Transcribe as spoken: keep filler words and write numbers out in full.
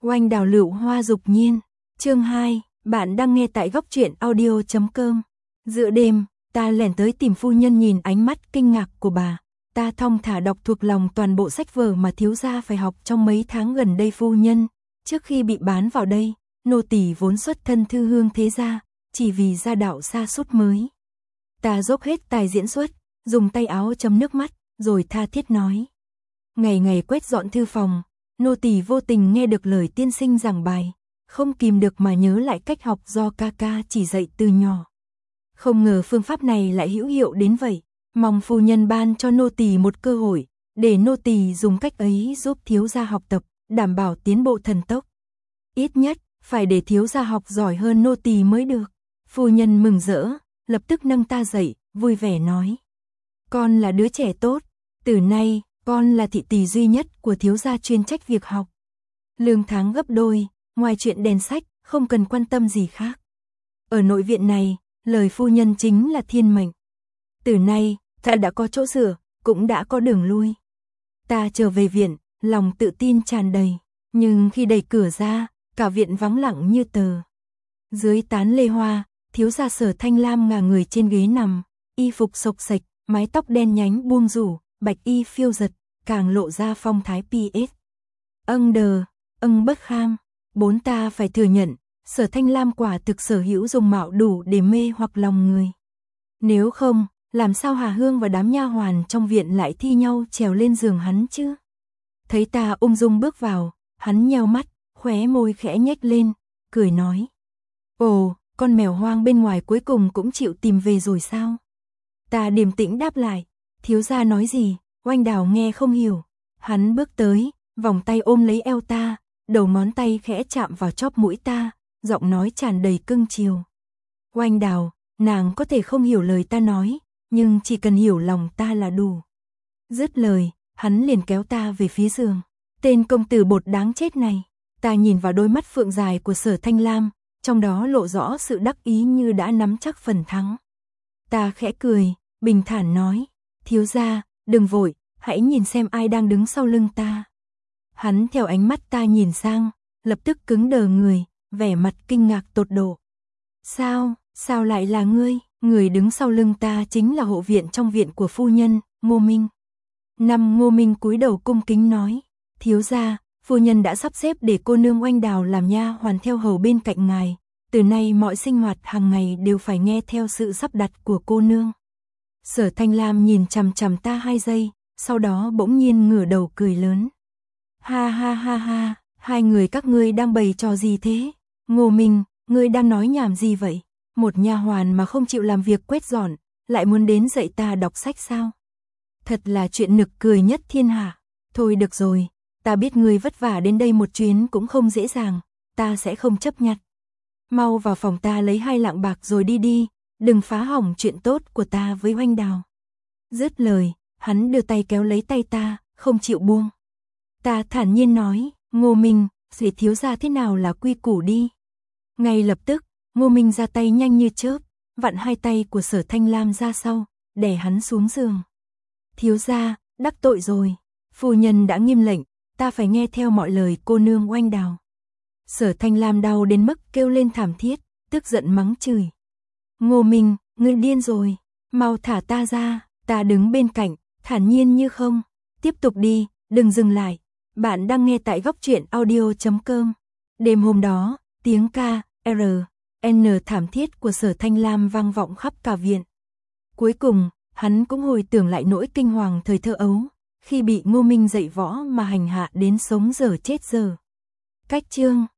Oanh đào lựu hoa dục nhiên. Chương hai, bạn đang nghe tại góc truyện audio chấm com. Giữa đêm, ta lẻn tới tìm phu nhân, nhìn ánh mắt kinh ngạc của bà. Ta thong thả đọc thuộc lòng toàn bộ sách vở mà thiếu gia phải học trong mấy tháng gần đây. Phu nhân, trước khi bị bán vào đây, nô tỳ vốn xuất thân thư hương thế gia, chỉ vì gia đạo sa sút mới. Ta dốc hết tài diễn xuất, dùng tay áo chấm nước mắt, rồi tha thiết nói. Ngày ngày quét dọn thư phòng, nô tỳ vô tình nghe được lời tiên sinh giảng bài, không kìm được mà nhớ lại cách học do ca ca chỉ dạy từ nhỏ. Không ngờ phương pháp này lại hữu hiệu đến vậy, mong phu nhân ban cho nô tỳ một cơ hội, để nô tỳ dùng cách ấy giúp thiếu gia học tập, đảm bảo tiến bộ thần tốc. Ít nhất, phải để thiếu gia học giỏi hơn nô tỳ mới được. Phu nhân mừng rỡ, lập tức nâng ta dậy, vui vẻ nói. Con là đứa trẻ tốt, từ nay, con là thị tỳ duy nhất của thiếu gia chuyên trách việc học. Lương tháng gấp đôi, ngoài chuyện đèn sách, không cần quan tâm gì khác. Ở nội viện này, lời phu nhân chính là thiên mệnh. Từ nay, ta đã có chỗ dựa, cũng đã có đường lui. Ta trở về viện, lòng tự tin tràn đầy, nhưng khi đẩy cửa ra, cả viện vắng lặng như tờ. Dưới tán lê hoa, thiếu gia Sở Thanh Lam ngả người trên ghế nằm, y phục xộc xệch, mái tóc đen nhánh buông rủ, bạch y phiêu giật, càng lộ ra phong thái pi ét. Âng đờ, âng bất kham, bốn ta phải thừa nhận, Sở Thanh Lam quả thực sở hữu dung mạo đủ để mê hoặc lòng người. Nếu không, làm sao Hà Hương và đám nha hoàn trong viện lại thi nhau trèo lên giường hắn chứ? Thấy ta ung dung bước vào, hắn nheo mắt, khóe môi khẽ nhếch lên, cười nói. Ồ, con mèo hoang bên ngoài cuối cùng cũng chịu tìm về rồi sao? Ta điềm tĩnh đáp lại, thiếu gia nói gì, Oanh Đào nghe không hiểu. Hắn bước tới, vòng tay ôm lấy eo ta, đầu ngón tay khẽ chạm vào chóp mũi ta, giọng nói tràn đầy cưng chiều. Oanh Đào, nàng có thể không hiểu lời ta nói, nhưng chỉ cần hiểu lòng ta là đủ. Dứt lời, hắn liền kéo ta về phía giường. Tên công tử bột đáng chết này. Ta nhìn vào đôi mắt phượng dài của Sở Thanh Lam, trong đó lộ rõ sự đắc ý như đã nắm chắc phần thắng. Ta khẽ cười, bình thản nói, thiếu gia, đừng vội, hãy nhìn xem ai đang đứng sau lưng ta. Hắn theo ánh mắt ta nhìn sang, lập tức cứng đờ người, vẻ mặt kinh ngạc tột độ. Sao, sao lại là ngươi? Người đứng sau lưng ta chính là hộ viện trong viện của phu nhân, Ngô Minh. Năm Ngô Minh cúi đầu cung kính nói, thiếu gia, phu nhân đã sắp xếp để cô nương Oanh Đào làm nha hoàn theo hầu bên cạnh ngài, từ nay mọi sinh hoạt hàng ngày đều phải nghe theo sự sắp đặt của cô nương. Sở Thanh Lam nhìn chằm chằm ta hai giây, sau đó bỗng nhiên ngửa đầu cười lớn. Ha ha ha ha, hai người các ngươi đang bày trò gì thế? Ngô Minh, ngươi đang nói nhảm gì vậy? Một nha hoàn mà không chịu làm việc quét dọn, lại muốn đến dạy ta đọc sách sao? Thật là chuyện nực cười nhất thiên hạ. Thôi được rồi, ta biết ngươi vất vả đến đây một chuyến cũng không dễ dàng, ta sẽ không chấp nhận. Mau vào phòng ta lấy hai lạng bạc rồi đi đi, đừng phá hỏng chuyện tốt của ta với Oanh Đào. Dứt lời, hắn đưa tay kéo lấy tay ta, không chịu buông. Ta thản nhiên nói, Ngô Minh, sẽ thiếu gia thế nào là quy củ đi. Ngay lập tức, Ngô Minh ra tay nhanh như chớp, vặn hai tay của Sở Thanh Lam ra sau, đè hắn xuống giường. Thiếu gia, đắc tội rồi, phu nhân đã nghiêm lệnh, ta phải nghe theo mọi lời cô nương Oanh Đào. Sở Thanh Lam đau đến mức kêu lên thảm thiết, tức giận mắng chửi. Ngô Minh, ngươi điên rồi, mau thả ta ra. Ta đứng bên cạnh, thản nhiên như không. Tiếp tục đi, đừng dừng lại. Bạn đang nghe tại góc truyện audio chấm com. Đêm hôm đó, tiếng ca, R, N thảm thiết của Sở Thanh Lam vang vọng khắp cả viện. Cuối cùng, hắn cũng hồi tưởng lại nỗi kinh hoàng thời thơ ấu, khi bị Ngô Minh dạy võ mà hành hạ đến sống dở chết dở. Cách chương